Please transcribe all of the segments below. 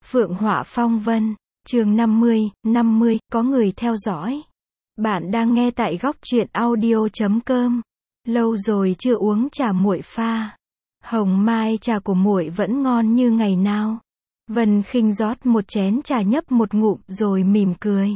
Phượng Họa Phong Vân, chương 50, có người theo dõi. Bạn đang nghe tại góc truyện audio.com. Lâu rồi chưa uống trà muội pha. Hồng mai trà của muội vẫn ngon như ngày nào. Vân Khinh rót một chén trà nhấp một ngụm rồi mỉm cười.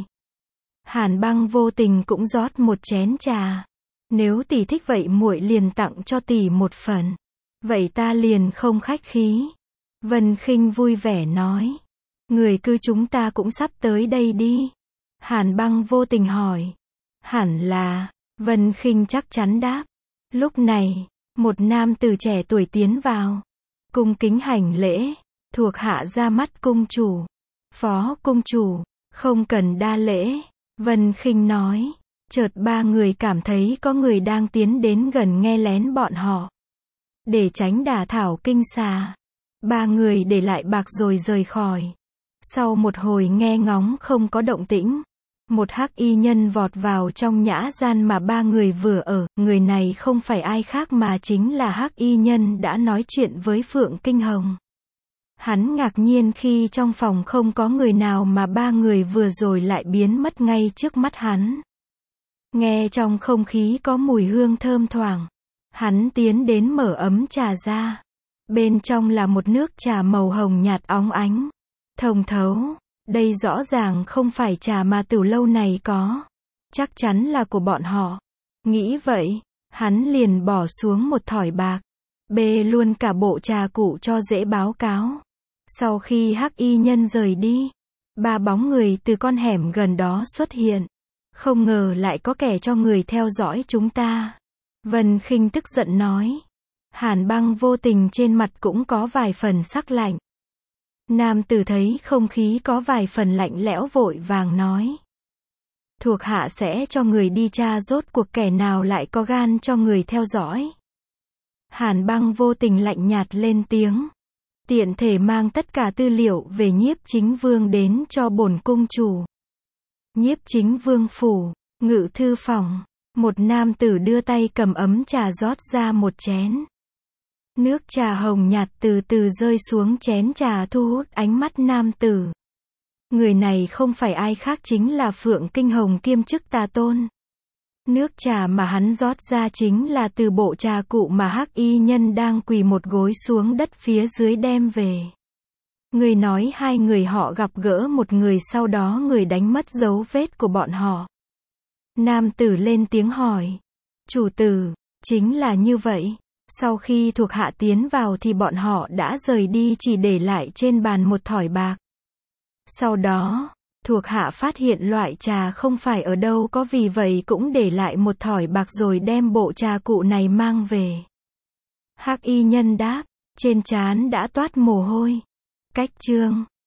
Hàn Băng vô tình cũng rót một chén trà. Nếu tỷ thích vậy muội liền tặng cho tỷ một phần. Vậy ta liền không khách khí. Vân Khinh vui vẻ nói. Người cư chúng ta cũng sắp tới đây đi. Hàn Băng vô tình hỏi. Hẳn là, Vân Khinh chắc chắn đáp. Lúc này, một nam tử trẻ tuổi tiến vào. Cung kính hành lễ, thuộc hạ ra mắt cung chủ. Phó cung chủ, không cần đa lễ, Vân Khinh nói. Chợt ba người cảm thấy có người đang tiến đến gần nghe lén bọn họ. Để tránh đả thảo kinh xà, ba người để lại bạc rồi rời khỏi. Sau một hồi nghe ngóng không có động tĩnh, một hắc y nhân vọt vào trong nhã gian mà ba người vừa ở. Người này không phải ai khác mà chính là hắc y nhân đã nói chuyện với Phượng Kinh Hồng. Hắn ngạc nhiên khi trong phòng không có người nào mà ba người vừa rồi lại biến mất ngay trước mắt hắn. Nghe trong không khí có mùi hương thơm thoảng, hắn tiến đến mở ấm trà ra. Bên trong là một nước trà màu hồng nhạt óng ánh, thông thấu. Đây rõ ràng không phải trà mà từ lâu này có. Chắc chắn là của bọn họ. Nghĩ vậy, hắn liền bỏ xuống một thỏi bạc. Bê luôn cả bộ trà cụ cho dễ báo cáo. Sau khi hắc y nhân rời đi, ba bóng người từ con hẻm gần đó xuất hiện. Không ngờ lại có kẻ cho người theo dõi chúng ta. Vân Khinh tức giận nói. Hàn Băng vô tình trên mặt cũng có vài phần sắc lạnh. Nam tử thấy không khí có vài phần lạnh lẽo vội vàng nói. Thuộc hạ sẽ cho người đi tra rốt cuộc kẻ nào lại có gan cho người theo dõi. Hàn Băng vô tình lạnh nhạt lên tiếng. Tiện thể mang tất cả tư liệu về Nhiếp Chính Vương đến cho bổn cung chủ. Nhiếp Chính Vương phủ, ngự thư phòng. Một nam tử đưa tay cầm ấm trà rót ra một chén. Nước trà hồng nhạt từ từ rơi xuống chén trà thu hút ánh mắt nam tử. Người này không phải ai khác chính là Phượng Kinh Hồng kiêm chức Tà Tôn. Nước trà mà hắn rót ra chính là từ bộ trà cụ mà hắc y nhân đang quỳ một gối xuống đất phía dưới đem về. Người nói hai người họ gặp gỡ một người sau đó người đánh mất dấu vết của bọn họ. Nam tử lên tiếng hỏi. Chủ tử, chính là như vậy. Sau khi thuộc hạ tiến vào thì bọn họ đã rời đi chỉ để lại trên bàn một thỏi bạc. Sau đó, thuộc hạ phát hiện loại trà không phải ở đâu có vì vậy cũng để lại một thỏi bạc rồi đem bộ trà cụ này mang về. Hắc y nhân đáp, trên trán đã toát mồ hôi. Cách chương